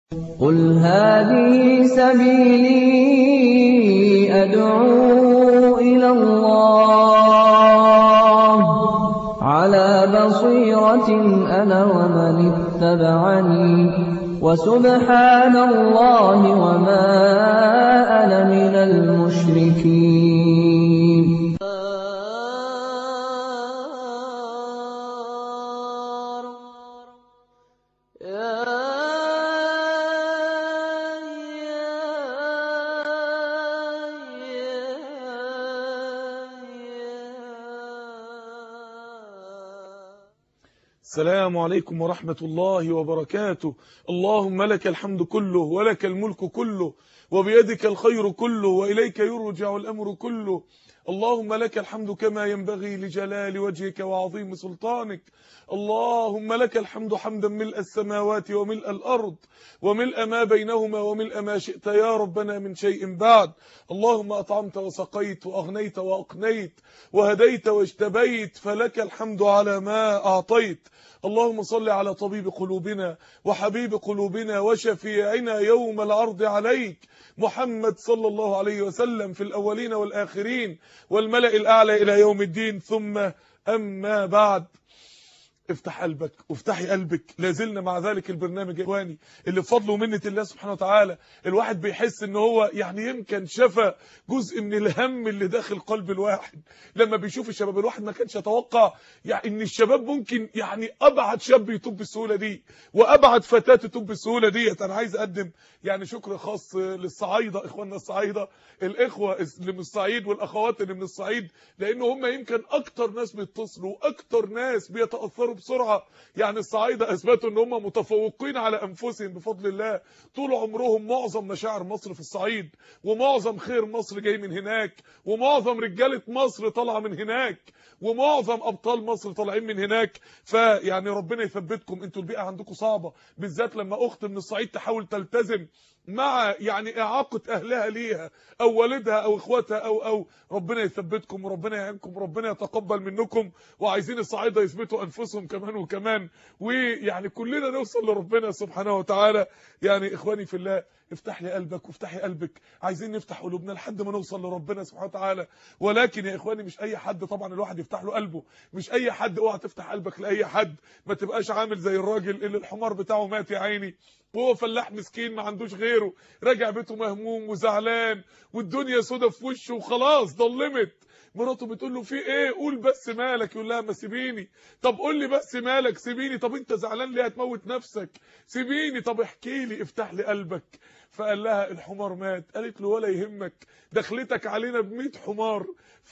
قُلْ هَٰذِهِ سَبِيلِي أَدْعُو إِلَى اللَّهِ ۚ عَلَىٰ بَصِيرَةٍ أَنَا وَمَنِ اتَّبَعَنِي ۖ وَسُبْحَانَ اللَّهِ وَمَا أَنَا مِنَ الْمُشْرِكِينَ. السلام عليكم ورحمة الله وبركاته. اللهم لك الحمد كله ولك الملك كله وبيدك الخير كله وإليك يرجع الأمر كله. اللهم لك الحمد كما ينبغي لجلال وجهك وعظيم سلطانك. اللهم لك الحمد حمدا ملء السماوات وملء الأرض وملء ما بينهما وملء ما شئت يا ربنا من شيء بعد. اللهم أطعمت وسقيت وأغنيت وأقنيت وهديت واجتبيت، فلك الحمد على ما أعطيت. اللهم صل على طبيب قلوبنا وحبيب قلوبنا وشفيعنا يوم العرض عليك، محمد صلى الله عليه وسلم، في الأولين والآخرين والملأ الأعلى إلى يوم الدين. ثم أما بعد، افتح قلبك وافتحي قلبك. لازلنا مع ذلك البرنامج اخواني اللي بفضل ومنة الله سبحانه وتعالى الواحد بيحس ان هو يمكن شفى جزء من الهم اللي داخل قلب الواحد لما بيشوف الشباب. الواحد ما كانش يتوقع ان الشباب ممكن ابعد شاب يتوب بالسهوله دي وابعد فتاه تتوب بالسهوله دي. انا عايز اقدم شكر خاص للصعايده، اخواننا الصعايده، الاخوه اللي من الصعيد والاخوات اللي من الصعيد، لان هم يمكن اكتر ناس بيتصلوا واكتر ناس بيتاثروا بسرعه. الصعايده اثبتوا ان هم متفوقين على انفسهم بفضل الله. طول عمرهم معظم مشاعر مصر في الصعيد، ومعظم خير مصر جاي من هناك، ومعظم رجاله مصر طالعه من هناك، ومعظم ابطال مصر طالعين من هناك. ربنا يثبتكم. انتوا البيئه عندكم صعبه، بالذات لما اخت من الصعيد تحاول تلتزم مع اعاقه اهلها ليها او والدها او اخواتها او ربنا يثبتكم وربنا يعينكم وربنا يتقبل منكم. وعايزين الصعايده يثبتوا انفسهم كمان وكمان، كلنا نوصل لربنا سبحانه وتعالى. اخواني في الله، افتح لي قلبك وافتحي قلبك. عايزين نفتح قلوبنا لحد ما نوصل لربنا سبحانه وتعالى. ولكن يا اخواني مش اي حد طبعا الواحد يفتح له قلبه، مش اي حد. اوعى تفتح قلبك لاي حد، ما تبقاش عامل زي الراجل اللي الحمار بتاعه مات يا عيني وهو فلاح مسكين ما عندوش غيره، راجع بيته مهموم وزعلان والدنيا سودا في وشه وخلاص ضلمت. مراته بتقول له في ايه؟ قول بس مالك. يقول لها ما سيبيني. طب قول لي بس مالك. سيبيني. طب انت زعلان ليه؟ هتموت نفسك. سيبيني. طب احكي لي، افتح لي قلبك. فقال لها الحمار مات. قالت له ولا يهمك، دخلتك علينا ب100 حمار.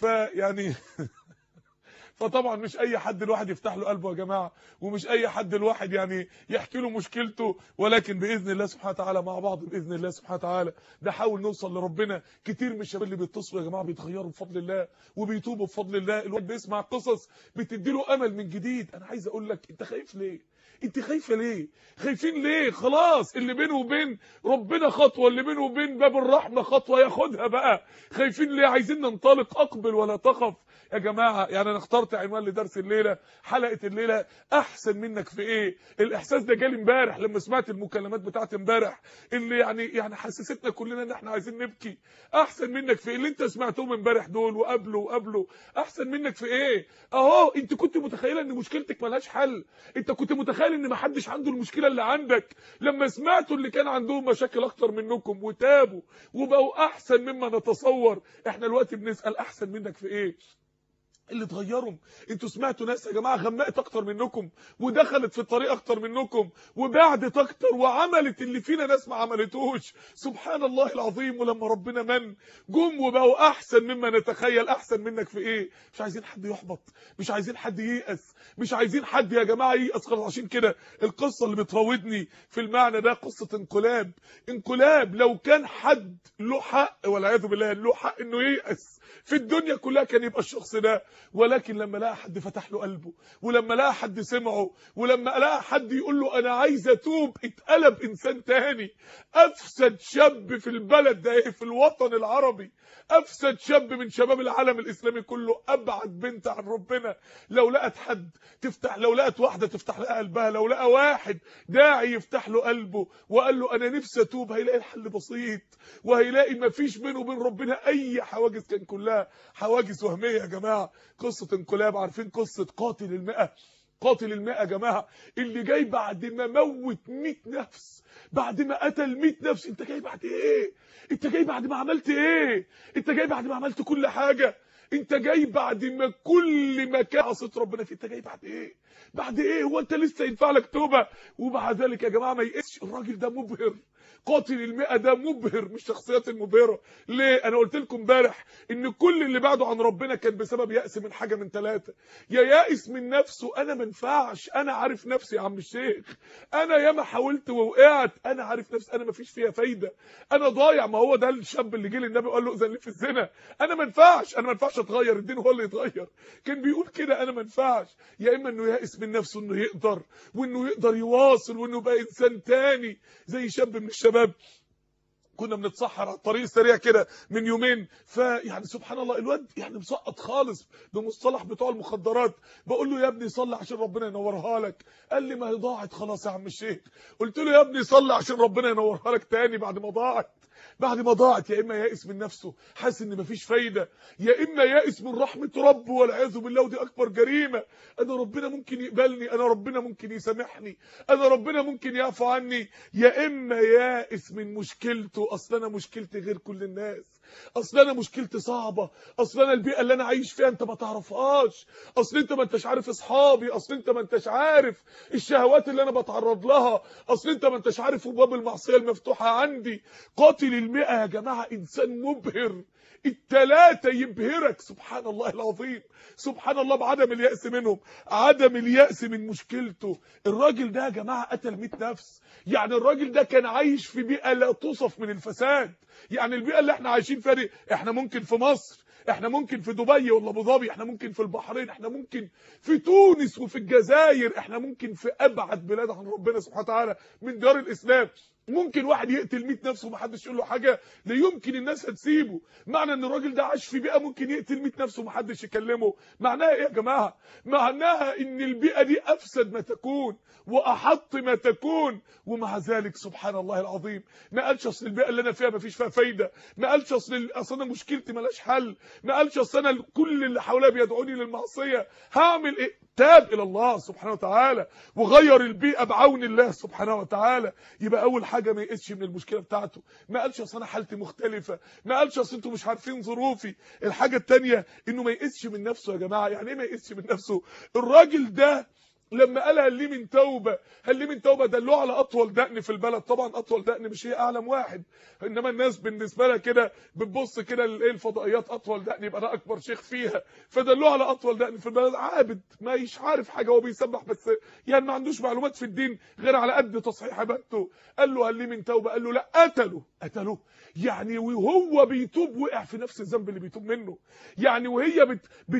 فطبعا مش اي حد الواحد يفتح له قلبه يا جماعه، ومش اي حد الواحد يحكي له مشكلته. ولكن باذن الله سبحانه وتعالى مع بعض، باذن الله سبحانه وتعالى نحاول نوصل لربنا. كتير من الشباب اللي بيتصلوا يا جماعه بيتغيروا بفضل الله وبيتوبوا بفضل الله. الواحد بيسمع قصص بتدي له امل من جديد. انا عايز اقول لك، انت خايف ليه؟ انت خايفه ليه؟ خايفين ليه؟ خلاص اللي بينه وبين ربنا خطوه، اللي بينه وبين باب الرحمه خطوه، ياخدها بقى. خايفين ليه؟ عايزين ننطلق. اقبل ولا تخف يا جماعه. انا اخترت عنوان لدرس الليله، حلقه الليله، احسن منك في ايه؟ الاحساس ده جالي امبارح لما سمعت المكالمات بتاعت امبارح اللي حسستنا كلنا ان احنا عايزين نبكي. احسن منك في ايه؟ اللي انت سمعتهم امبارح دول وقبله احسن منك في ايه؟ اهو انت كنت متخيله ان مشكلتك ملهاش حل، انت كنت متخيل ان محدش عنده المشكله اللي عندك. لما سمعتوا اللي كان عندهم مشاكل اكتر منكم وتابوا وبقوا احسن مما نتصور، احنا دلوقتي بنسال احسن منك في ايه؟ اللي اتغيروا. انتوا سمعتوا ناس يا جماعه غمقت اكتر منكم ودخلت في الطريق اكتر منكم وبعدت اكتر وعملت اللي فينا ناس ما عملتوش. سبحان الله العظيم. ولما ربنا من جم وبقوا احسن مما نتخيل. احسن منك في ايه؟ مش عايزين حد يحبط، مش عايزين حد ييأس، مش عايزين حد يا جماعه ييأس خلاص. عشان كده القصه اللي بتراودني في المعنى ده قصه انقلاب. لو كان حد له حق والعياذ بالله له حق انه ييأس في الدنيا كلها، كان يبقى الشخص ده. ولكن لما لقى حد فتح له قلبه، ولما لقى حد سمعه، ولما لقى حد يقول له انا عايز اتوب، اتقلب انسان تاني. افسد شاب في البلد ده، في الوطن العربي، افسد شاب من شباب العالم الاسلامي كله، ابعد بنت عن ربنا. لو لقت حد تفتح، لو لقت واحده تفتح لها قلبها، لو لقى واحد داعي يفتح له قلبه وقال له انا نفسي اتوب، هيلاقي الحل بسيط، وهيلاقي ما فيش بينه وبين ربنا اي حواجز، كان كلها حواجز وهميه. يا جماعه قصه انقلاب، عارفين قصه قاتل المئة؟ قاتل المئة يا جماعه، اللي جاي بعد ما موت 100 نفس، بعد ما قتل 100 نفس. انت جاي بعد ايه؟ انت جاي بعد ما عملت ايه؟ انت جاي بعد ما عملت كل حاجه، انت جاي بعد ما كل ما كان عصيت ربنا فيه. انت جاي بعد ايه؟ بعد ايه؟ هو انت لسه ينفع لك توبه؟ ومع ذلك يا جماعه ما يقسش. الراجل ده مبهر، قاتل المئة ده مبهر من الشخصيات المبهره. ليه؟ انا قلت لكم امبارح ان كل اللي بعده عن ربنا كان بسبب يأس من حاجه من ثلاثه. يا يائس من نفسه، انا ما ينفعش، انا عارف نفسي يا عم الشيخ، انا ياما حاولت ووقعت، انا عارف نفسي، انا ما فيش فيها فايده، انا ضايع. ما هو ده الشاب اللي جه للنبي وقال له اذن لي في الزنا، انا ما ينفعش، انا ما ينفعش اتغير، الدين هو اللي يتغير. كان بيقول كده انا ما ينفعش. يا اما انه يائس من نفسه انه يقدر، وانه يقدر يواصل، وانه يبقى انسان تاني. زي شاب من الشباب كنا بنتسحر على الطريق السريع كده من يومين، فيعني سبحان الله الواد يعني مسقط خالص بمصطلح بتوع المخدرات. بقول له يا ابني صلي عشان ربنا ينورها لك. قال لي ما هي ضاعت خلاص يا عم الشيخ. قلت له يا ابني صلي عشان ربنا ينورها لك تاني بعد ما ضاعت. بعد ما ضاعت يا اما يائس من نفسه حاسس ان مفيش فايده، يا اما يائس من رحمه ربه والعياذ بالله، ودي اكبر جريمه. انا ربنا ممكن يقبلني، انا ربنا ممكن يسامحني، انا ربنا ممكن يعفو عني. يا اما يائس من مشكلته، اصل انا مشكلتي غير كل الناس، اصل انا مشكلتي صعبه، اصل انا البيئه اللي انا عايش فيها انت ما تعرفهاش، اصل انت ما انتش عارف اصحابي، اصل انت ما انتش عارف الشهوات اللي انا بتعرض لها، اصل انت ما انتش عارف ابواب المعصيه المفتوحه عندي. قاتل المئة يا جماعه انسان مبهر، التلاتة يبهرك. سبحان الله العظيم، سبحان الله، بعدم اليأس منهم، عدم اليأس من مشكلته. الراجل ده يا جماعه قتل 100 نفس، يعني الراجل ده كان عايش في بيئه لا توصف من الفساد. يعني البيئه اللي احنا عايشين فيها دي، احنا ممكن في مصر، احنا ممكن في دبي ولا ابو ظبي، احنا ممكن في البحرين، احنا ممكن في تونس وفي الجزائر، احنا ممكن في ابعد بلاد عن ربنا سبحانه وتعالى من دار الاسلام. ممكن واحد يقتل 100 نفس ومحدش يقول له حاجه، لا يمكن الناس هتسيبه. معنى ان الراجل ده عاش في بيئه ممكن يقتل 100 نفس ومحدش يكلمه، معناها ايه يا جماعه؟ معناها ان البيئه دي افسد ما تكون واحط ما تكون. ومع ذلك سبحان الله العظيم ما قالش اصل البيئه اللي انا فيها ما فيش فيها فايده، ما قالش اصل انا مشكلتي مالهاش حل، ما قالش اصل انا كل اللي حواليا بيدعوني للمعصيه، هعمل ايه؟ تاب الى الله سبحانه وتعالى وغير البيئه بعون الله سبحانه وتعالى. يبقى اول حاجه ما يقسش من المشكله بتاعته، ما قالش اصل انا حالتي مختلفه، ما قالش اصل انتوا مش عارفين ظروفي. الحاجه الثانيه انه ما يقسش من نفسه. يا جماعه يعني ايه ما يقسش من نفسه؟ الراجل ده لما قال هل لي من توبه، هل لي من توبه، دلوه على اطول دقن في البلد. طبعا اطول دقن مش هي اعلم واحد، انما الناس بالنسبه لها كده بتبص كده للايه الفضائيات، اطول دقن يبقى ده اكبر شيخ فيها، فدلوه على اطول دقن في البلد. عابد ما يش عارف حاجه، هو بيسبح بس يعني ما عندوش معلومات في الدين غير على قد تصحيح عبادته. قال له هل لي من توبه؟ قال له لا. قتله يعني وهو بيتوب وقع في نفس الذنب اللي بيتوب منه، يعني وهي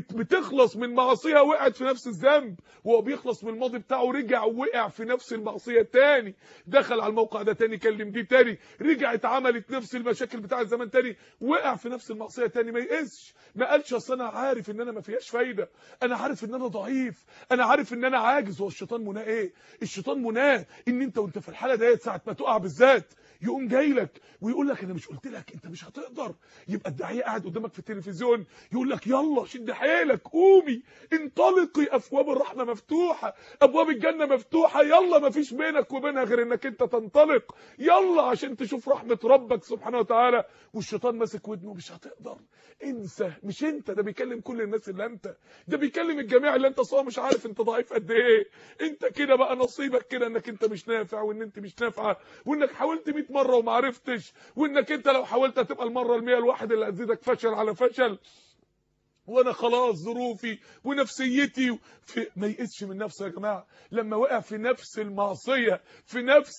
بتخلص من معصيه وقعت في نفس الذنب، وهو بيخلص من الماضي بتاعه رجع وقع في نفس المعصيه تاني، دخل على الموقع ده تاني، كلم دي تاني، رجعت عملت نفس المشاكل بتاع الزمان تاني، وقع في نفس المعصيه تاني. ما يقسش، ما قالش اصل انا عارف ان انا ما فيهاش فايده، انا عارف ان انا ضعيف، انا عارف ان انا عاجز. هو الشيطان مناه ايه؟ الشيطان مناه ان انت في الحاله ديت ساعه ما تقع بالذات يقوم جاي لك ويقول لك انا مش قلت لك انت مش هتقدر؟ يبقى الداعيه قاعد قدامك في التلفزيون يقول لك يلا شد حيلك، قومي انطلقي، ابواب الرحمه مفتوحه، ابواب الجنه مفتوحه، يلا ما فيش بينك وبينها غير انك انت تنطلق، يلا عشان تشوف رحمه ربك سبحانه وتعالى. والشيطان ماسك ودنه مش هتقدر، انسى، مش انت، ده بيكلم كل الناس اللي انت، ده بيكلم الجميع اللي انت صار مش عارف انت ضعيف قد ايه. انت كده بقى نصيبك كده انك انت مش نافع، وان انت مش نافعه، وانك حاولت 100 مره وما عرفتش، وانك انت لو حاولت هتبقى المره ال100 الواحد اللي هتزيدك فشل على فشل. وانا خلاص ظروفي ونفسيتي ما يئسش من نفسه يا جماعه. لما وقع في نفس المعصيه، في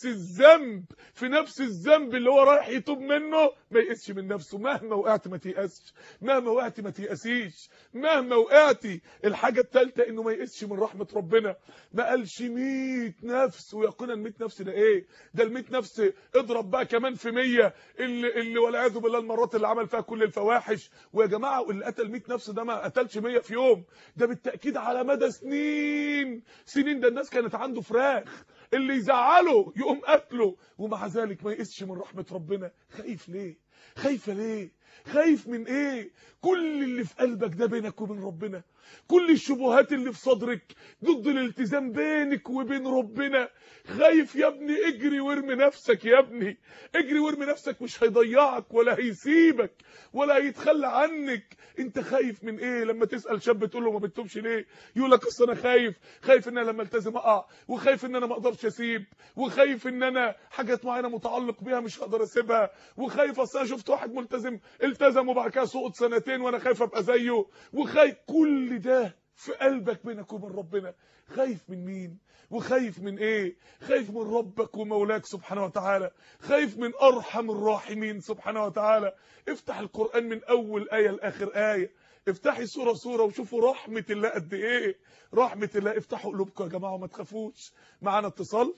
نفس الذنب اللي هو رايح يتوب منه، ما يئسش من نفسه. مهما وقعت ما تيأسش، مهما وقعت ما تيأسيش، مهما وقعتي. الحاجه الثالثه انه ما يئسش من رحمه ربنا. ما قالش 100 نفس، ويقينا 100 نفس ده ايه؟ ده ال 100 نفس اضرب بقى كمان في 100 اللي والعياذ بالله المرات اللي عمل فيها كل الفواحش. ويا جماعه واللي قتل 100 نفس ده ما قتلش 100 في يوم، ده بالتاكيد على مدى سنين سنين. ده الناس كانت عنده فراخ اللي يزعله يقوم قتله، ومع ذلك ما يقسش من رحمه ربنا. خايف ليه؟ خايفه ليه؟ خايف من ايه؟ كل اللي في قلبك ده بينك وبين ربنا، كل الشبهات اللي في صدرك ضد الالتزام بينك وبين ربنا. خايف يا ابني؟ اجري وارمي نفسك يا ابني، اجري وارمي نفسك. مش هيضيعك ولا هيسيبك ولا هيتخلى عنك. انت خايف من ايه؟ لما تسأل شاب تقول له ما بتتوبش ليه، يقول لك اصل انا خايف ان انا لما التزم اقع، وخايف ان انا ما اقدرش اسيب، وخايف ان انا حاجات معينه متعلق بيها مش هقدر اسيبها، وخايف اصل انا شفت واحد ملتزم التزم وبعد كده سقط سنتين وانا خايف ابقى زيه، وخايف. كل ده في قلبك بينك وبين ربنا. خايف من مين وخايف من ايه؟ خايف من ربك ومولاك سبحانه وتعالى، خايف من ارحم الراحمين سبحانه وتعالى. افتح القرآن من اول آية لاخر آية، افتحي سورة وشوفوا رحمة الله قد ايه، رحمة الله. افتحوا قلوبكم يا جماعة وما تخافوش. معانا اتصال.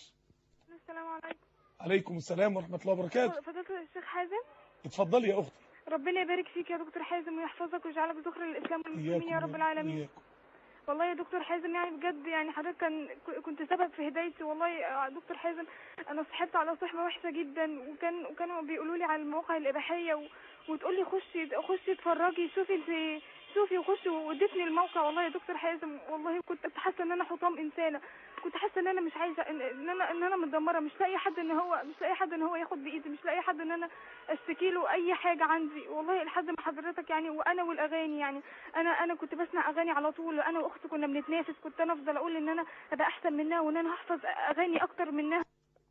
السلام عليكم. عليكم السلام ورحمة الله وبركاته. فضيلة الشيخ حازم، اتفضلي يا اختي. ربنا يبارك فيك يا دكتور حازم ويحفظك ويجعلك ذخر للاسلام والمسلمين يا رب العالمين. إياكم. والله يا دكتور حازم يعني بجد يعني حضرتك كنت سبب في هدايتي والله يا دكتور حازم. انا صحبت على صحبه وحشه جدا، وكانوا بيقولوا لي على المواقع الاباحيه وتقول لي خشي اتفرجي شوفي وخشي، وادتني الموقع. والله يا دكتور حازم والله كنت حاسه ان انا حطام انسانه، كنت حاسه ان انا مش عايزه ان انا متدمره، مش لاقي حد ان هو ياخد بايدي، مش لاقي حد ان انا اشتكي له اي حاجه عندي. والله لحد ما حضرتك يعني وانا والاغاني يعني انا كنت بسمع اغاني على طول، انا واختي كنا بنتنافس، كنت انا افضل اقول ان انا ابقى احسن منها وان انا هحفظ اغاني اكتر منها.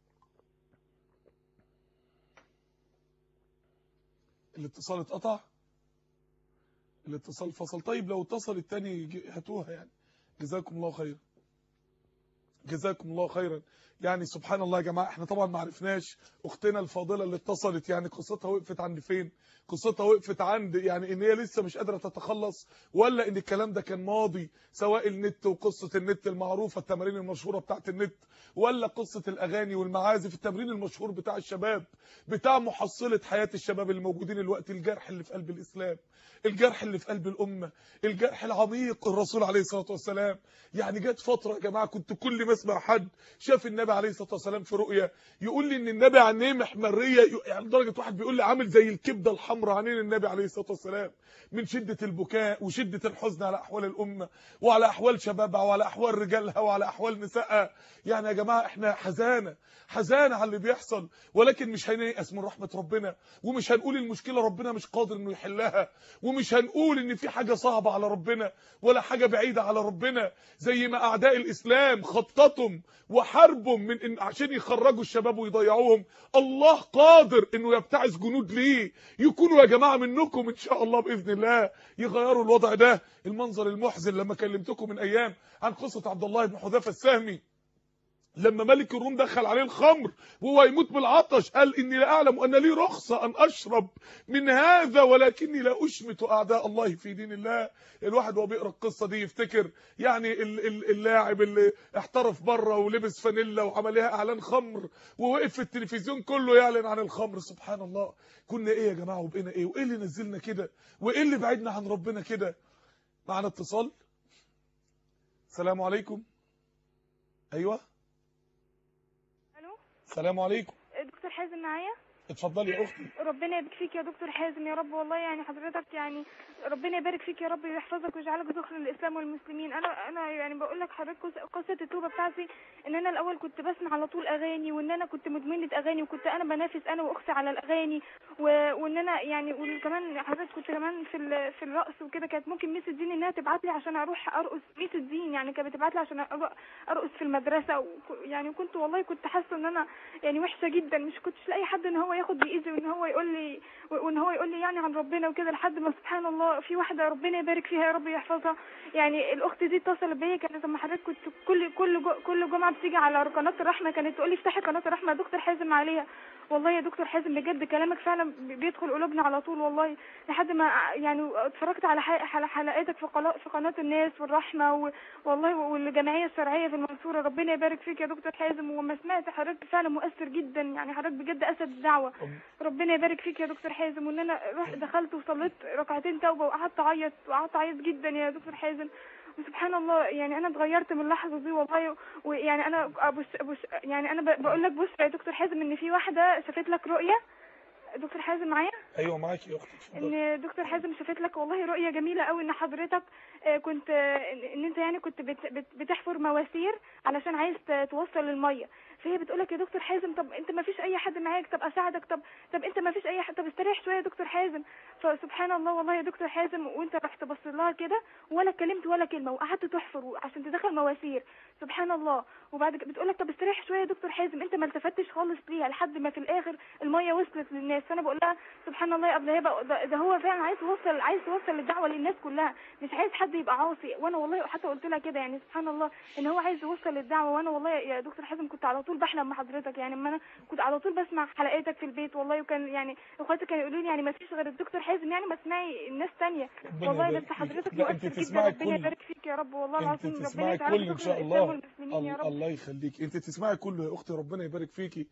الاتصال اتقطع، الاتصال فصل. طيب لو اتصل التاني هاتوها يعني. جزاكم الله خير، جزاكم الله خيرا. يعني سبحان الله يا جماعه، احنا طبعا ما عرفناش اختنا الفاضله اللي اتصلت يعني قصتها وقفت عند فين. قصتها وقفت عند يعني ان هي لسه مش قادره تتخلص، ولا ان الكلام ده كان ماضي، سواء النت وقصه النت المعروفه التمارين المشهوره بتاعه النت، ولا قصه الاغاني والمعازف التمرين المشهور بتاع الشباب، بتاع محصله حياه الشباب اللي موجودين الوقت. الجرح اللي في قلب الاسلام، الجرح اللي في قلب الامه، الجرح العميق. الرسول عليه الصلاه والسلام يعني جت فتره يا جماعه كنت كل ما اسمع حد شاف النبي عليه الصلاه والسلام في رؤيه يقول لي ان النبي عينيه محمريه، يعني لدرجه واحد بيقول لي عامل زي الكبده الحمراء عينين النبي عليه الصلاه والسلام، من شده البكاء وشده الحزن على احوال الامه وعلى احوال شبابها وعلى احوال رجالها وعلى احوال نسائها. يعني يا جماعه احنا حزانه على اللي بيحصل، ولكن مش هنيأس من رحمه ربنا، ومش هنقول المشكله ربنا مش قادر انه يحلها، ومش هنقول ان في حاجه صعبه على ربنا ولا حاجه بعيده على ربنا. زي ما اعداء الاسلام خططهم وحاربهم من إن عشان يخرجوا الشباب ويضيعوهم، الله قادر انه يبتعث جنود ليه يكونوا يا جماعه منكم ان شاء الله باذن الله يغيروا الوضع ده. المنظر المحزن لما كلمتكم من ايام عن قصه عبد الله بن حذافه السهمي، لما ملك الروم دخل عليه الخمر وهو يموت بالعطش، قال اني لا اعلم ان لي رخصه ان اشرب من هذا ولكني لا اشمت اعداء الله في دين الله. الواحد وهو بيقرا القصه دي يفتكر يعني اللاعب اللي احترف بره ولبس فانيلا وعملها اعلان خمر ووقف في التلفزيون كله يعلن عن الخمر. سبحان الله، كنا ايه يا جماعه وبقينا ايه؟ وايه اللي نزلنا كده؟ وايه اللي بعدنا عن ربنا كده؟ معنا اتصال. السلام عليكم. ايوه السلام عليكم. دكتور حازم معايا؟ اتفضلي يا اختي. ربنا يبارك فيك يا دكتور حازم يا رب. والله يعني حضرتك يعني ربنا يبارك فيك يا رب ويحفظك ويجعلك ذخر للاسلام والمسلمين. انا يعني بقول لك حضرتك قصه التوبه بتاعتي ان انا الاول كنت بسمع على طول اغاني، وان انا كنت مدمنه اغاني، وكنت انا بنافس انا واختي على الاغاني، وان انا يعني وكمان حضرتك كنت كمان في الرقص وكده. كانت ممكن ميس الدين انها تبعت لي عشان اروح ارقص، ميس الدين يعني كانت بتبعت لي عشان ارقص في المدرسه، يعني كنت والله كنت حاسه ان انا يعني وحشه جدا، مش كنتش لاقي حد ان هو هو ياخد بايدي وان هو يقول لي يعني عن ربنا وكده، لحد ما سبحان الله في واحده ربنا يبارك فيها يا رب يحفظها. يعني الاخت دي اتصلت بيا، كانت لما حضرتك كنت كل جمعه بتيجي على قناه الرحمه كانت تقول لي افتحي قناه الرحمه يا دكتور حازم عليها. والله يا دكتور حازم بجد كلامك فعلا بيدخل قلوبنا على طول والله، لحد ما يعني اتفرجت على حلقاتك في قناه الناس والرحمه والله والجمعيه الشرعيه في المنصوره. ربنا يبارك فيك يا دكتور حازم، وما سمعت حضرتك فعلا مؤثر جدا، يعني حضرتك بجد اسد الدعوه. ربنا يبارك فيك يا دكتور حازم. وان انا دخلت وصليت ركعتين توبه وقعدت اعيط جدا يا دكتور حازم. وسبحان الله يعني انا اتغيرت من اللحظه دي والله. ويعني انا يعني انا بقول لك بص يا دكتور حازم ان في واحده شافت لك رؤيه. دكتور حازم معايا؟ ايوه معاكي يا اختي، اتفضلي. ان دكتور حازم شافت لك والله رؤيه جميله قوي، ان حضرتك كنت ان انت يعني كنت بتحفر مواسير علشان عايز توصل الميه. فهي بتقولك يا دكتور حازم طب انت ما فيش اي حد معاك، طب اساعدك، طب انت ما فيش اي حد، طب استريح شويه يا دكتور حازم. فسبحان الله والله يا دكتور حازم، وانت رحت بص لها كده ولا اتكلمت ولا كلمه، وقعدت تحفر عشان تدخل مواسير. سبحان الله. وبعد كده بتقولك طب استريح شويه يا دكتور حازم، انت ما التفتش خالص ليها لحد ما في الاخر الميه وصلت للناس. فانا بقول لها سبحان الله يا ابله هبه، ده هو فعلا عايز يوصل الدعوه للناس كلها، مش عايز حد يبقى عاصي. وانا والله حتى قلت لها كده يعني سبحان الله ان هو عايز يوصل الدعوه. وانا والله يا دكتور حازم كنت على طول بحلم مع حضرتك، يعني انا كنت على طول بسمع حلقاتك في البيت والله. وكان يعني اخواتي كانوا يقولوا لي يعني ما فيش غير الدكتور حازم، يعني ما تسمعي الناس ثانيه والله. بس حضرتك مؤثر جدا، ربنا يبارك فيك يا رب والله العظيم. ربنا يجعلك ان شاء الله. الله يخليك، انت تسمعي كله يا اختي، ربنا يبارك فيكي.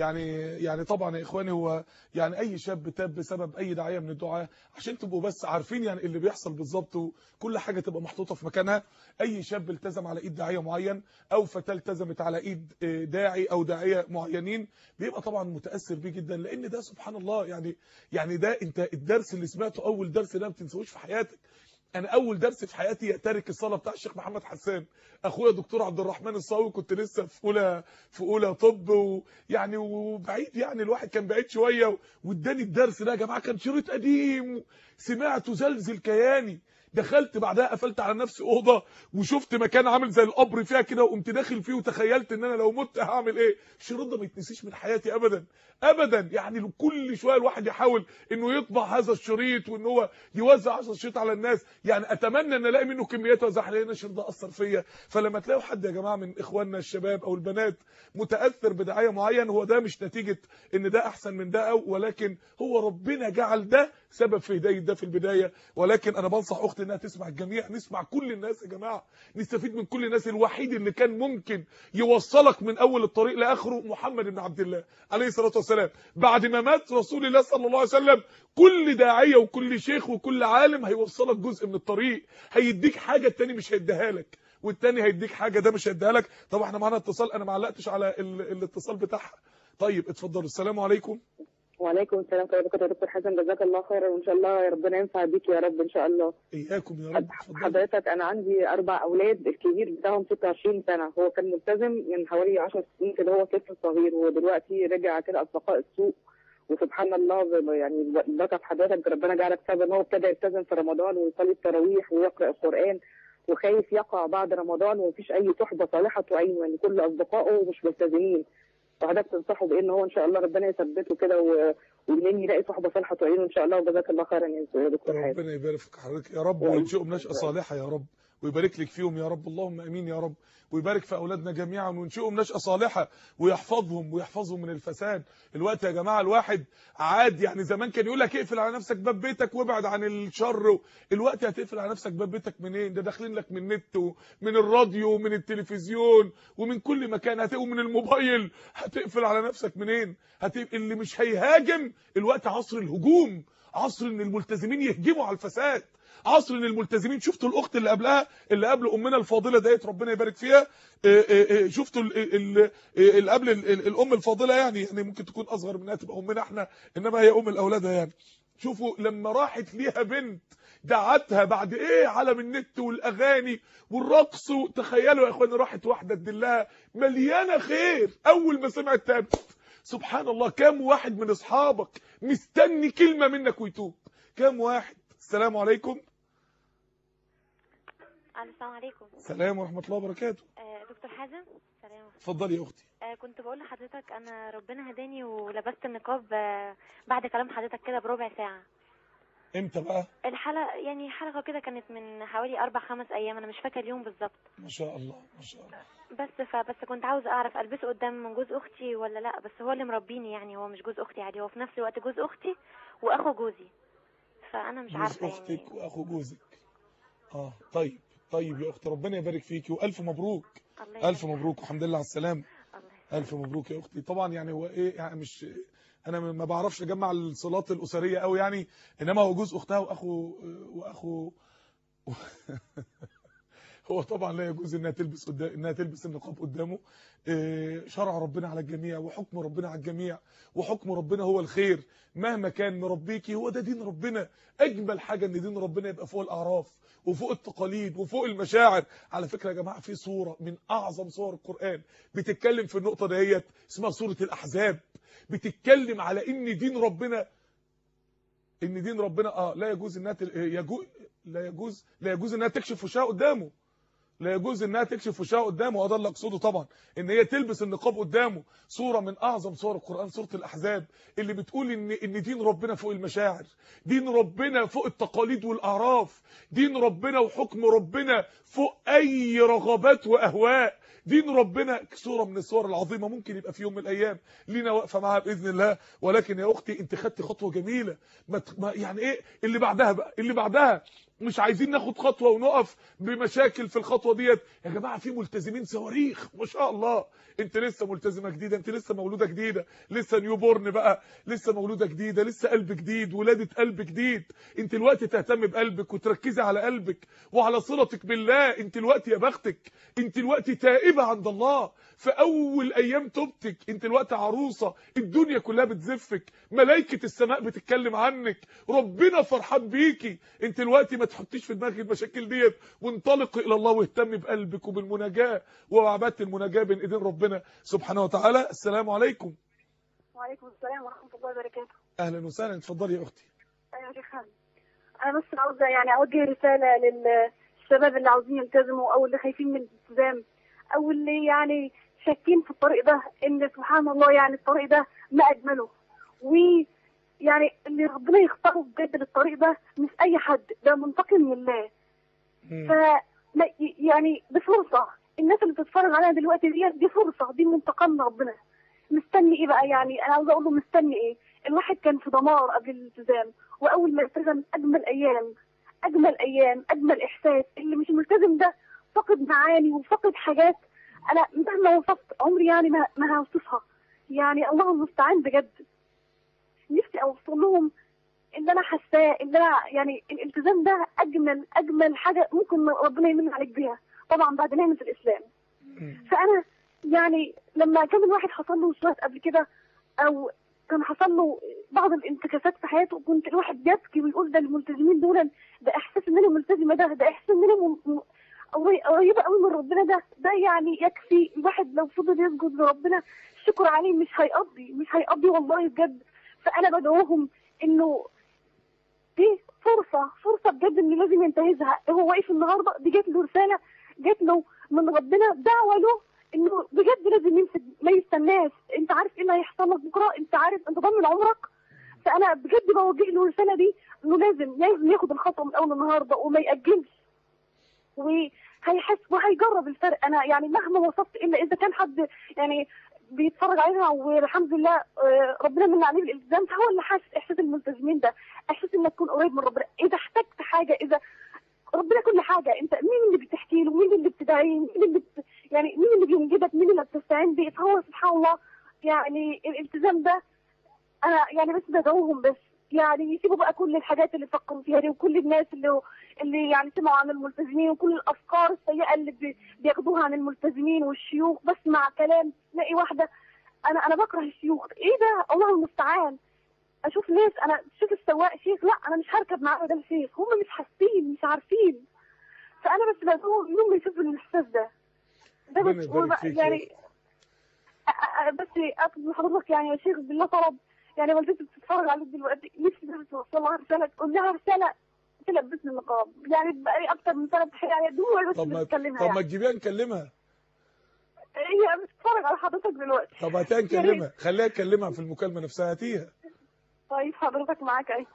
يعني طبعا يا اخواني، هو يعني اي شاب تاب بسبب اي داعيه من الدعاء، عشان تبقوا بس عارفين يعني اللي بيحصل بالظبط وكل حاجه تبقى محطوطه في مكانها. اي شاب التزم على ايد داعيه معين، او فتاه التزمت على ايد داعي او داعيه معينين، بيبقى طبعا متاثر بيه جدا، لان ده سبحان الله يعني ده انت الدرس اللي سمعته اول درس ده ما تنسوش في حياتك. انا اول درس في حياتي تارك الصلاه بتاع الشيخ محمد حسان، اخويا دكتور عبد الرحمن الصاوي. كنت لسه في اولى طب، ويعني وبعيد، يعني الواحد كان بعيد شويه، واداني الدرس ده يا جماعه. كان شريط قديم سمعته زلزل كياني. دخلت بعدها قفلت على نفسي اوضه، وشفت مكان عامل زي القبر فيها كده، وقمت داخل فيه وتخيلت ان انا لو مت هعمل ايه. الشريط ده ما يتنسيش من حياتي ابدا ابدا. يعني كل شويه الواحد يحاول انه يطبع هذا الشريط، وان هو يوزع هذا الشريط على الناس. يعني اتمنى ان الاقي منه كميات وزعها، لان الشريط ده اثر فيا. فلما تلاقوا حد يا جماعه من اخواننا الشباب او البنات متاثر بداعيه معين، هو ده مش نتيجه ان ده احسن من ده، ولكن هو ربنا جعل ده سبب في هدايه ده في البدايه. ولكن انا بنصح اختي انها تسمع الجميع، نسمع كل الناس يا جماعه، نستفيد من كل الناس. الوحيد اللي كان ممكن يوصلك من اول الطريق لاخره محمد بن عبد الله عليه الصلاه والسلام. بعد ما مات رسول الله صلى الله عليه وسلم، كل داعيه وكل شيخ وكل عالم هيوصلك جزء من الطريق، هيديك حاجه التاني مش هيديها لك، والتاني هيديك حاجه ده مش هيديها لك. طب احنا معانا اتصال، انا ما علقتش على الاتصال بتاعها. طيب اتفضلوا. السلام عليكم. وعليكم السلام ورحمه الله. دكتور حسن جزاك الله خيرا، وان شاء الله يا ربنا ينفع بيك يا رب ان شاء الله. اياكم يا رب. حضرتك انا عندي 4 اولاد، الكبير بتاعهم 26 سنه، هو كان ملتزم من حوالي 10 سنين كده، هو طفل صغير، ودلوقتي رجع كده اصدقاء السوء. وسبحان الله يعني بركه حضرتك، ربنا جعلك سبب ان هو ابتدى يلتزم في رمضان ويصلي التراويح ويقرا القران، وخايف يقع بعد رمضان ومفيش اي صحبه صالحه تعينه، يعني كل اصدقائه مش ملتزمين. فحضرتك تنصحه بان هو ان شاء الله ربنا يثبته كده، ومنين يلاقي صحبه صالحه تعينه ان شاء الله. وجزاك الله خيرا يا دكتور حازم. ربنا يبارك فيك حضرتك يا رب، وينشئهم نشأة صالحه يا رب، ويبارك لك فيهم يا رب. اللهم امين يا رب. ويبارك في اولادنا جميعا، وينشئهم نشأة صالحه، ويحفظهم من الفساد. الوقت يا جماعه الواحد عاد، يعني زمان كان يقول لك اقفل على نفسك باب بيتك وابعد عن الشر. الوقت هتقفل على نفسك باب بيتك منين؟ ده داخلين لك من النت ومن الراديو ومن التلفزيون ومن كل مكان، ومن الموبايل. هتقفل على نفسك منين؟ اللي مش هيهاجم. الوقت عصر الهجوم، عصر ان الملتزمين يهجموا على الفساد، عصر ان الملتزمين. شفتوا الاخت اللي قبلها، اللي قبل امنا الفاضله ديت ربنا يبارك فيها، شفتوا اللي قبل الام الفاضله، يعني ممكن تكون اصغر منها تبقى امنا احنا، انما هي ام الاولاد يعني. شوفوا لما راحت ليها بنت دعتها بعد عالم النت والاغاني والرقص. تخيلوا يا اخواني، راحت واحده تدلها مليانه خير، اول ما سمعت تابت. سبحان الله، كام واحد من اصحابك مستني كلمه منك ويتوب؟ كام واحد؟ السلام عليكم. السلام عليكم. السلام ورحمه الله وبركاته. دكتور حازم، سلام. اتفضلي يا اختي. كنت بقول لحضرتك انا ربنا هداني ولبست النقاب بعد كلام حضرتك كده بربع ساعه. امتى بقى؟ الحلقه يعني حلقه كده كانت من حوالي 4-5 ايام، انا مش فاكره اليوم بالظبط. ما شاء الله ما شاء الله. بس كنت عاوزه اعرف البسه قدام جوز اختي ولا لا، بس هو اللي مربيني يعني، هو مش جوز اختي عادي، هو في نفس الوقت جوز اختي واخو جوزي، فانا مش عارفه جوز اختك يعني. واخو جوزك. طيب يا اختي، ربنا يبارك فيكي والف مبروك. الف مبروك والحمد لله على السلامه. الف مبروك يا اختي. طبعا يعني هو ايه يعني، مش انا ما بعرفش اجمع الصلات الاسريه قوي يعني، انما هو جوز اختها واخو هو طبعا لا يجوز انها تلبس النقاب قدامه. شرع ربنا على الجميع، وحكم ربنا على الجميع، وحكم ربنا هو الخير. مهما كان مربيكي هو ده دين ربنا. اجمل حاجه ان دين ربنا يبقى فوق الاعراف وفوق التقاليد وفوق المشاعر. على فكره يا جماعه، في سوره من اعظم سور القران بتتكلم في النقطه ديت، اسمها سوره الاحزاب. بتتكلم على ان دين ربنا لا يجوز انها لا يجوز انها تكشف وشها قدامه. لا يجوز انها تكشف وشها قدامه، وده اللي اقصده طبعا، ان هي تلبس النقاب قدامه. سوره من اعظم سور القران، سوره الاحزاب، اللي بتقول ان دين ربنا فوق المشاعر، دين ربنا فوق التقاليد والاعراف، دين ربنا وحكم ربنا فوق اي رغبات واهواء. دين ربنا سوره من السور العظيمه، ممكن يبقى في يوم من الايام لينا واقفه معاها باذن الله. ولكن يا اختي، انت خدتي خطوه جميله. يعني ايه اللي بعدها بقى؟ اللي بعدها مش عايزين ناخد خطوه ونقف بمشاكل في الخطوه ديت. يا جماعه، في ملتزمين صواريخ ما شاء الله. انت لسه ملتزمه جديده، انت لسه مولوده جديده، لسه نيو بورن بقى، لسه مولوده جديده، لسه قلب جديد، ولاده قلب جديد. انت الوقت تهتم بقلبك وتركزي على قلبك وعلى صلتك بالله. انت الوقت يا بختك، انت الوقت تائبه عند الله في اول ايام توبتك. انت الوقت عروسه، الدنيا كلها بتزفك، ملائكه السماء بتتكلم عنك، ربنا فرحان بيكي. انت الوقت ما تحطيش في دماغك المشاكل ديت، وانطلقي الى الله واهتمي بقلبك وبالمناجاه وعباده المناجاه بين ايدين ربنا سبحانه وتعالى. السلام عليكم. وعليكم السلام ورحمه الله وبركاته. اهلا وسهلا، اتفضلي يا اختي. ايوه يا شيخ خالد، انا بس عاوزه يعني اوجه رساله للشباب اللي عاوزين يلتزموا، او اللي خايفين من الالتزام، او اللي يعني شاكين في الطريق ده، ان سبحان الله يعني الطريق ده ما اجمله. ويعني اللي ربنا يختاره بجد للطريق ده مش اي حد، ده منتقم من الله. ف يعني بفرصه الناس اللي بتتفرج علينا دلوقتي دي فرصه، دي منتقم من ربنا. مستني ايه بقى؟ يعني انا عاوزه اقول له مستني ايه؟ الواحد كان في دمار قبل الالتزام، واول ما التزم اجمل ايام، اجمل احساس. اللي مش ملتزم ده فقد معاني وفقد حاجات انا مهما وصفت عمري يعني ما هوصفها. يعني الله المستعان بجد. نفسي اوصل لهم اللي انا حاساه، اللي انا يعني الالتزام ده اجمل حاجه ممكن ربنا يمن عليك بيها، طبعا بعد نعمه الاسلام. فانا يعني لما كان الواحد حصل له وسواس قبل كده، او كان حصل له بعض الانتكاسات في حياته، كنت الواحد بيبكي ويقول ده الملتزمين دول، ده احساس ان انا ملتزمه، ده احساس ان انا قريبه قوي من ربنا. ده يعني يكفي. الواحد لو فضل يسجد لربنا الشكر عليه مش هيقضي والله بجد. فانا بدعوهم انه دي فرصه بجد ان لازم ينتهزها. هو واقف النهارده، دي جات له رساله، جات له من ربنا، دعوه له انه بجد لازم يمسك، ما يستناش. انت عارف ايه اللي هيحصل لك بكره، انت عارف، انت ضامن عمرك. فانا بجد بوجه له الرساله دي انه لازم ياخد الخطوه من اول النهارده وما ياجلش، وهيحس وهيجرب الفرق. انا يعني مهما وصفت، الا اذا كان حد يعني بيتفرج علينا والحمد لله ربنا من عليه بالالتزام، فهو اللي حاسس احساس الملتزمين ده، احساس انك تكون قريب من ربنا. اذا احتجت حاجه، اذا ربنا كل حاجه، انت مين اللي بتحكي له، مين اللي بتدعيه، يعني مين اللي بينجدك، مين اللي بتستعين بيه. فهو سبحان الله يعني الالتزام ده انا يعني بس بدعوهم بس يعني يسيبوا بقى كل الحاجات اللي فكروا فيها دي، وكل الناس اللي يعني سمعوا عن الملتزمين، وكل الافكار السيئه اللي بياخدوها عن الملتزمين والشيوخ. بسمع كلام تلاقي واحده، انا بكره الشيوخ، ايه ده، الله المستعان. اشوف ناس، انا شوف السواق شيخ، لا انا مش هركب معاه ده الشيخ، هم مش حاسين مش عارفين. فانا بس بدعوهم انهم يشوفوا الاحساس ده بس يعني بس اطلب من حضرتك يعني يا شيخ بالله طلب، يعني والدتي بتتفرج عليك دلوقتي، نفسي بس توصل لها رساله، تقول لها رساله تلبسني النقاب، يعني بقالي اكتر من 3 شهور يعني دول بس بتكلمها. طب ما تجيبيها نكلمها. هي بتتفرج على حضرتك دلوقتي. طب هاتيها نكلمها، خليها تكلمها في المكالمه نفسها، هاتيها. طيب حضرتك معاك ايه؟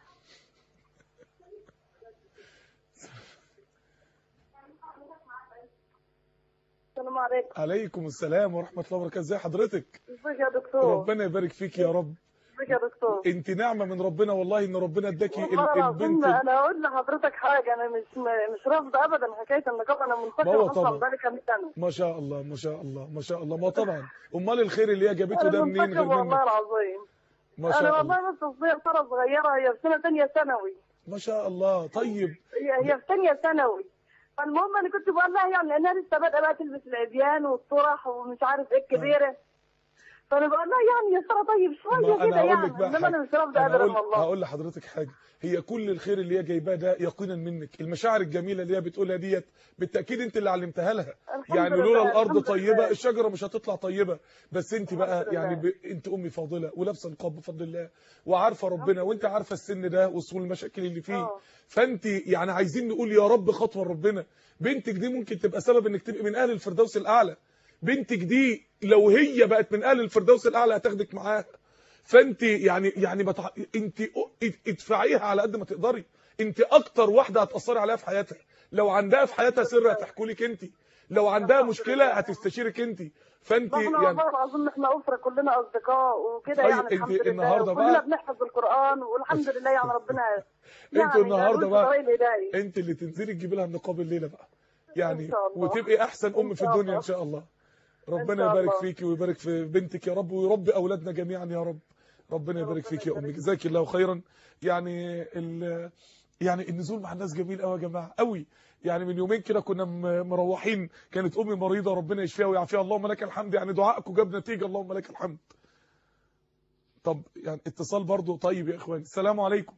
السلام عليكم. عليكم السلام ورحمه الله وبركاته. ازي حضرتك؟ ازيك يا دكتور؟ ربنا يبارك فيك يا رب. ازيك يا دكتور؟ انت نعمه من ربنا والله، ان ربنا اداكي البنت. انا اقول لحضرتك حاجه، انا مش رافضه ابدا حكايه النقاب، انا منتقده اصلا بقالي كام سنه. ما شاء الله ما شاء الله ما شاء الله. ما طبعا، امال الخير اللي هي جابته ده منين غير منك؟ والله العظيم ما شاء الله. انا والله بس صغيره صغيره، هي في سنه ثانيه ثانوي. ما شاء الله. طيب هي في ثانيه ثانوي. فالمهم انا كنت بقول لها يعني لانها لسه بادئه بقى تلبس العبيان والطرح ومش عارف ايه الكبيره، فانا بقول لها يعني يا ترى طيب شويه كده يعني، انما انا مش رافضه ابدا والله. هقول لحضرتك حاجه، هي كل الخير اللي هي جايباه ده يقينا منك. المشاعر الجميله اللي هي بتقولها ديت بالتاكيد انت اللي علمتها لها. يعني لولا الارض طيبه الشجره مش هتطلع طيبه. بس انت بقى يعني انت امي فاضله ولابسه نقاب بفضل الله وعارفه ربنا، وانت عارفه السن ده والمشاكل اللي فيه. فانت يعني عايزين نقول يا رب خطوه لربنا. بنتك دي ممكن تبقى سبب انك تبقي من اهل الفردوس الاعلى. بنتك دي لو هي بقت من اهل الفردوس الاعلى هتاخدك معاها. فانت يعني انت ادفعيها على قد ما تقدري. انت اكتر واحده هتاثري عليها في حياتها. لو عندها في حياتها سر هتحكوا لك انت، لو عندها مشكله هتستشيرك انت. فانت يعني والله العظيم احنا اسره كلنا اصدقاء وكده يعني الحمد لله. النهارده كلنا بنحفظ القران والحمد لله يعني ربنا انتوا النهارده بقى انت اللي تنزلي تجيبي لها النقاب الليله بقى يعني، وتبقي احسن ام في الدنيا ان شاء الله. ربنا يبارك فيكي ويبارك في بنتك يا رب، ويربي اولادنا جميعا يا رب. ربنا يبارك فيك يا امي، جزاك الله خيرا. يعني يعني النزول مع الناس جميل قوي يا جماعه قوي. يعني من يومين كده كنا مروحين، كانت امي مريضه ربنا يشفيها ويعافيها، اللهم لك الحمد. يعني دعائكم جاب نتيجه، اللهم لك الحمد. طب يعني اتصال برضو. طيب يا اخواني، السلام عليكم.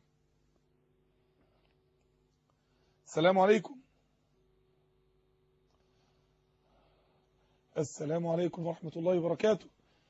السلام عليكم. السلام عليكم ورحمة الله وبركاته.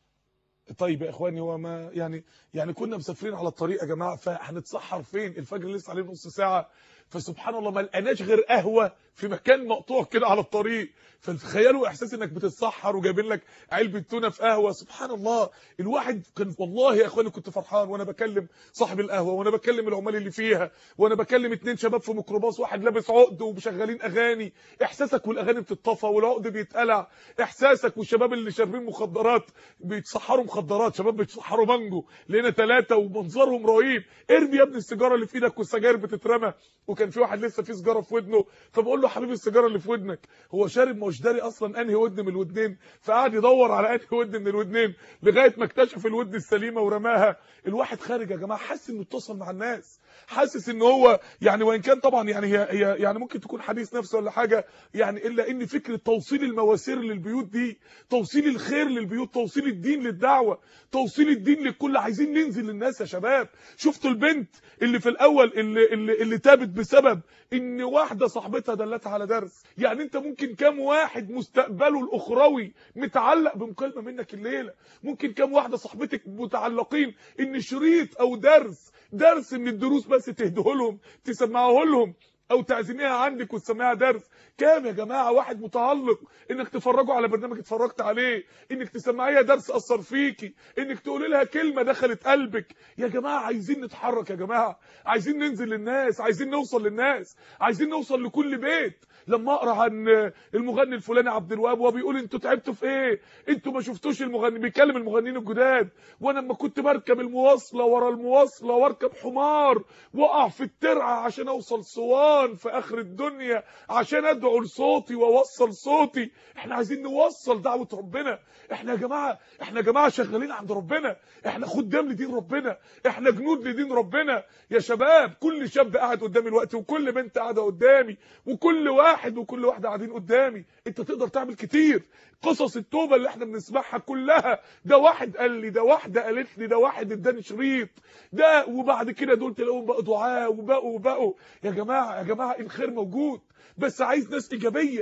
طيب يا اخواني، هو ما يعني كنا مسافرين على الطريق يا جماعه، فهنتسحر فين؟ الفجر لسه عليه نص ساعه، فسبحان الله ما لقيناش غير قهوه في مكان مقطوع كده على الطريق. فتخيلوا احساس انك بتتسحر وجايبين لك علبه تونه في قهوه. سبحان الله. الواحد كان والله يا اخواني كنت فرحان وانا بكلم صاحب القهوه، وانا بكلم العمال اللي فيها، وانا بكلم 2 شباب في ميكروباص، واحد لابس عقد ومشغلين اغاني. احساسك والاغاني بتتطفى والعقد بيتقلع. احساسك والشباب اللي شاربين مخدرات بيتسحروا مخدرات، شباب بيتسحروا مانجو، لقينا 3 ومنظرهم رهيب. ارمي يا ابني السيجاره اللي في ايدك والسجاير بتترمى. وكان في واحد لسه فيه سيجاره في ودنه، فبقول له حبيبي السيجاره اللي في ودنك، هو شارب مش داري اصلا انهي ودن من الودنين، فقعد يدور على انهي ودن من الودنين لغايه ما اكتشف الودن السليمه ورماها. الواحد خارج يا جماعه حاسس انه اتصل مع الناس، حاسس ان هو يعني وان كان طبعا يعني هي يعني ممكن تكون حديث نفس ولا حاجه يعني، الا ان فكره توصيل المواسير للبيوت دي، توصيل الخير للبيوت، توصيل الدين للدعوه، توصيل الدين للكل. عايزين ننزل للناس يا شباب. شفتوا البنت اللي في الاول اللي تابت بسبب ان واحده صاحبتها دلتها على درس؟ يعني انت ممكن كام واحد مستقبله الاخروي متعلق بمكالمه منك الليله، ممكن كام واحده صاحبتك متعلقين ان شريط او درس من الدروس بس تهديه لهم، تسمعه لهم، او تعزميها عندك وتسمعها درس. كام يا جماعه واحد متعلق انك تفرجوا على برنامج اتفرجت عليه، انك تسمعيها درس اثر فيكي، انك تقولي لها كلمه دخلت قلبك. يا جماعه عايزين نتحرك يا جماعه، عايزين ننزل للناس، عايزين نوصل للناس، عايزين نوصل لكل بيت. لما اقرا عن المغني الفلاني عبد الوهاب وهو بيقول انتوا تعبتوا في ايه؟ انتوا ما شفتوش المغني، بيكلم المغنيين الجداد، وانا لما كنت بركب المواصله ورا المواصله واركب حمار واقع في الترعه عشان اوصل صوان في اخر الدنيا عشان ادعو لصوتي واوصل صوتي. احنا عايزين نوصل دعوه ربنا. احنا يا جماعه شغالين عند ربنا، احنا خدام لدين ربنا، احنا جنود لدين ربنا يا شباب. كل شاب قاعد قدامي دلوقتي، وكل بنت قاعده قدامي، وكل واحد وكل واحده قاعدين قدامي. انت تقدر تعمل كتير. قصص التوبه اللي احنا بنسمعها كلها، ده واحد قال لي، ده واحده قالت لي، ده واحد اداني شريط، ده وبعد كده دول تلاقيهم بقوا دعاء وبقوا. يا جماعه الخير موجود، بس عايز ناس ايجابيه.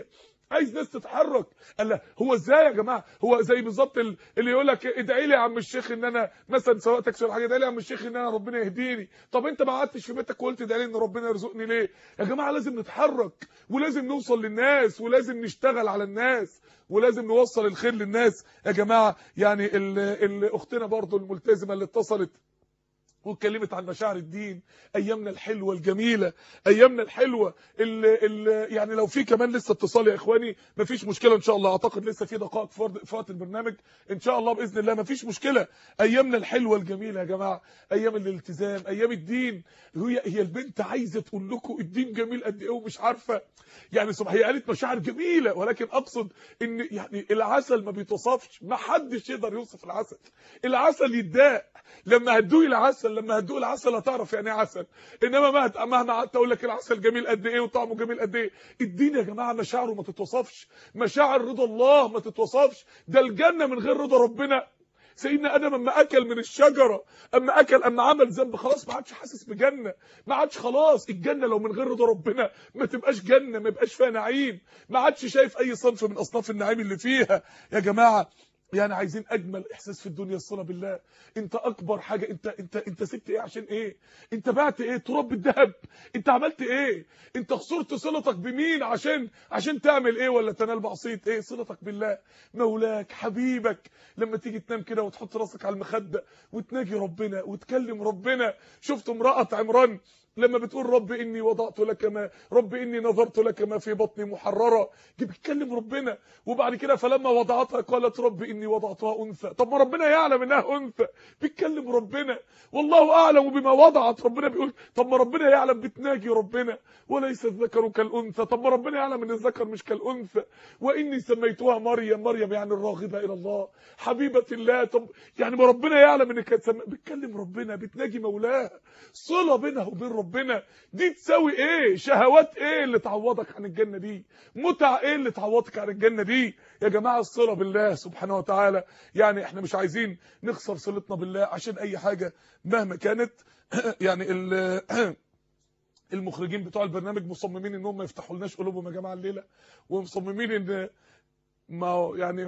عايز ناس تتحرك. قال لا هو ازاي يا جماعه؟ هو زي بالظبط اللي يقول لك ادعي لي يا عم الشيخ ان انا مثلا سواء تاكسي ولا حاجه، ادعي لي يا عم الشيخ ان انا ربنا يهديني. طب انت ما قعدتش في بيتك وقلت ادعي لي ان ربنا يرزقني ليه؟ يا جماعه لازم نتحرك، ولازم نوصل للناس، ولازم نشتغل على الناس، ولازم نوصل الخير للناس يا جماعه. يعني اختنا برضو الملتزمه اللي اتصلت واتكلمت عن مشاعر الدين، ايامنا الحلوه الجميله، ايامنا الحلوه يعني لو في كمان لسه اتصال يا اخواني مفيش مشكله ان شاء الله، اعتقد لسه في دقائق في وقت البرنامج ان شاء الله باذن الله مفيش مشكله. ايامنا الحلوه الجميله يا جماعه، ايام الالتزام، ايام الدين. هي البنت عايزه تقول لكم الدين جميل قد ايه ومش عارفه يعني. هي قالت مشاعر جميله، ولكن اقصد ان يعني العسل ما بيتوصفش، ما حدش يقدر يوصف العسل. العسل يتداق، لما هتدوقي العسل، لما هتدوق العسل هتعرف يعني ايه عسل. انما مهما قعدت اقول لك العسل جميل قد ايه وطعمه جميل قد ايه، الدين يا جماعه مشاعره ما تتوصفش، مشاعر رضا الله ما تتوصفش. ده الجنه من غير رضا ربنا. سيدنا ادم اما اكل من الشجره، اما عمل ذنب خلاص ما عادش حاسس بجنه، ما عادش خلاص. الجنه لو من غير رضا ربنا ما تبقاش جنه، ما يبقاش فيها نعيم، ما عادش شايف اي صنف من اصناف النعيم اللي فيها يا جماعه. يعني عايزين اجمل احساس في الدنيا الصله بالله. انت اكبر حاجه، انت سبت ايه عشان ايه؟ انت بعت ايه؟ تراب الذهب؟ انت عملت ايه؟ انت خسرت صلتك بمين عشان تعمل ايه ولا تنال معصيه ايه؟ صلتك بالله، مولاك حبيبك. لما تيجي تنام كده وتحط راسك على المخده وتناجي ربنا وتكلم ربنا. شفت امراه عمران لما بتقول رب اني نظرت لك ما في بطني محرره، دي بتكلم ربنا. وبعد كده فلما وضعتها قالت رب اني وضعتها انثى. طب ما ربنا يعلم انها انثى، بتكلم ربنا. والله اعلم بما وضعت، ربنا بيقول طب ما ربنا يعلم، بتناجي ربنا. وليس الذكر كالانثى، طب ما ربنا يعلم ان الذكر مش كالانثى. واني سميتها مريم يعني الراغبه الى الله، حبيبه الله. طب يعني ما ربنا يعلم انك بتكلم ربنا، بتناجي مولاها. صله بينها وبين ربنا دي تساوي ايه؟ شهوات ايه اللي تعوضك عن الجنه دي؟ متع ايه اللي تعوضك عن الجنه دي يا جماعه؟ الصله بالله سبحانه وتعالى. يعني احنا مش عايزين نخسر صلتنا بالله عشان اي حاجه مهما كانت. يعني المخرجين بتوع البرنامج مصممين انهم ما يفتحوا لناش قلوبهم يا جماعه الليله، ومصممين ان ما هو يعني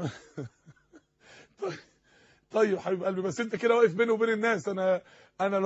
طيب حبيب قلبي، بس انت كده واقف بيني وبين الناس. انا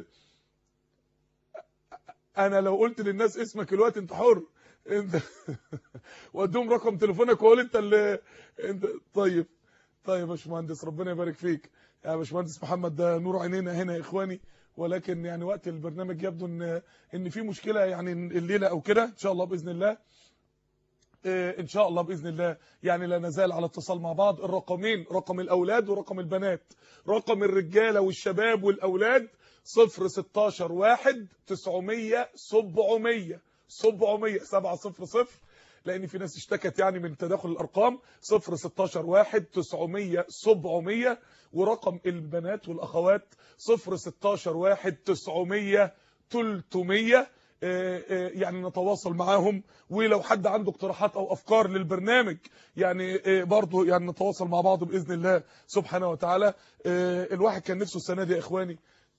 لو قلت للناس اسمك الوقت انت حر، انت وادهم رقم تليفونك وقول انت اللي انت. طيب يا باشمهندس ربنا يبارك فيك يا باشمهندس محمد، ده نور عينينا هنا يا اخواني. ولكن يعني وقت البرنامج يبدو ان في مشكله يعني الليله او كده. ان شاء الله باذن الله ان شاء الله باذن الله يعني لا نزال على اتصال مع بعض. الرقمين، رقم الاولاد ورقم البنات. رقم الرجاله والشباب والاولاد 016 1 900 700 700 لان في ناس اشتكت يعني من تداخل الارقام. 016 1 900 700. ورقم البنات والاخوات 016 1 900 300. يعني نتواصل معاهم، ولو حد عنده اقتراحات او افكار للبرنامج يعني برضه يعني نتواصل مع بعض باذن الله سبحانه وتعالى. الواحد كان نفسه السنه دي يا اخواني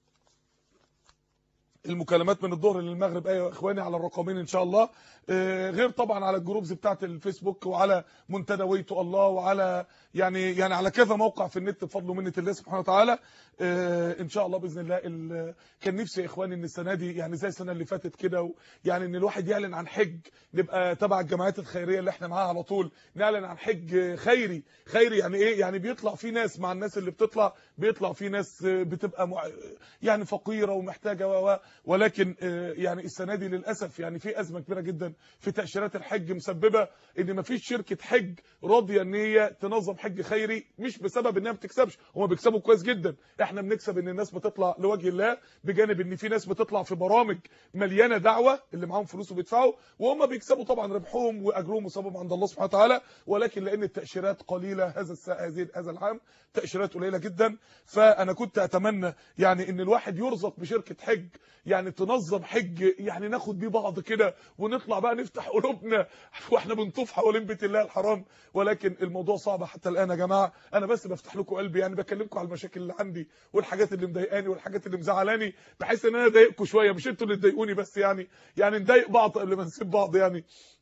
المكالمات من الظهر للمغرب. ايوه يا اخواني على الرقمين ان شاء الله، غير طبعا على الجروبز بتاعه الفيسبوك وعلى منتدى ويتو الله وعلى يعني على كذا موقع في النت بفضل ومنه الله سبحانه وتعالى. ان شاء الله باذن الله. كان نفسي يا اخواني ان السنه دي يعني زي السنه اللي فاتت كده، يعني ان الواحد يعلن عن حج، نبقى تبع الجمعيات الخيريه اللي احنا معاها على طول، نعلن عن حج خيري. يعني ايه؟ يعني بيطلع في ناس مع الناس اللي بيطلع في ناس بتبقى يعني فقيره ومحتاجه ولكن يعني السنه دي للاسف يعني في ازمه كبيره جدا في تاشيرات الحج، مسببه ان مفيش شركه حج راضيه ان هي تنظم حج خيري. مش بسبب انها ما بتكسبش، هم بيكسبوا كويس جدا، احنا بنكسب ان الناس بتطلع لوجه الله، بجانب ان في ناس بتطلع في برامج مليانه دعوه اللي معاهم فلوس وبيدفعوا، وهم بيكسبوا طبعا ربحهم واجرهم وثوابهم عند الله سبحانه وتعالى. ولكن لان التاشيرات قليله هذا العام، تاشيرات قليله جدا، فانا كنت اتمنى يعني ان الواحد يرزق بشركه حج يعني تنظم حج، يعني ناخد بيه بعض كده ونطلع بقى نفتح قلوبنا واحنا بنطوف حوالين بيت الله الحرام. ولكن الموضوع صعب حتى الان يا جماعه. انا بس بفتح لكم قلبي، يعني بكلمكم على المشاكل اللي عندي والحاجات اللي مضايقاني والحاجات اللي مزعلاني، بحيث ان انا اضايقكم شويه، مش انتوا اللي تضايقوني بس، يعني نضايق بعض قبل ما نسيب بعض يعني.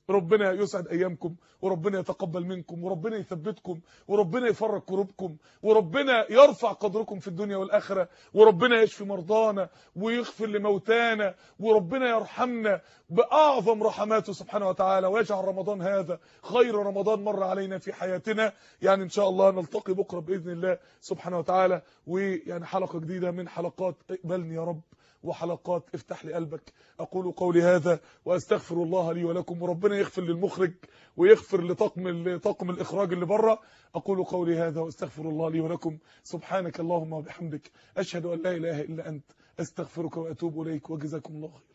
ربنا يسعد ايامكم، وربنا يتقبل منكم، وربنا يثبتكم، وربنا يفرج كروبكم، وربنا يرفع قدركم في الدنيا والاخره، وربنا يشفي مرضانا ويغفر لموتانا، وربنا يرحمنا باعظم رحماته سبحانه وتعالى، ويجعل رمضان هذا خير رمضان مر علينا في حياتنا. يعني ان شاء الله نلتقي بكره باذن الله سبحانه وتعالى، ويعني حلقه جديده من حلقات اقبلني يا رب، وحلقات افتح لي قلبك. اقول قولي هذا واستغفر الله لي ولكم، وربنا يغفر للمخرج ويغفر لطاقم الاخراج اللي بره. اقول قولي هذا واستغفر الله لي ولكم، سبحانك اللهم وبحمدك، اشهد ان لا اله الا انت، استغفرك واتوب اليك، وجزاكم الله خير.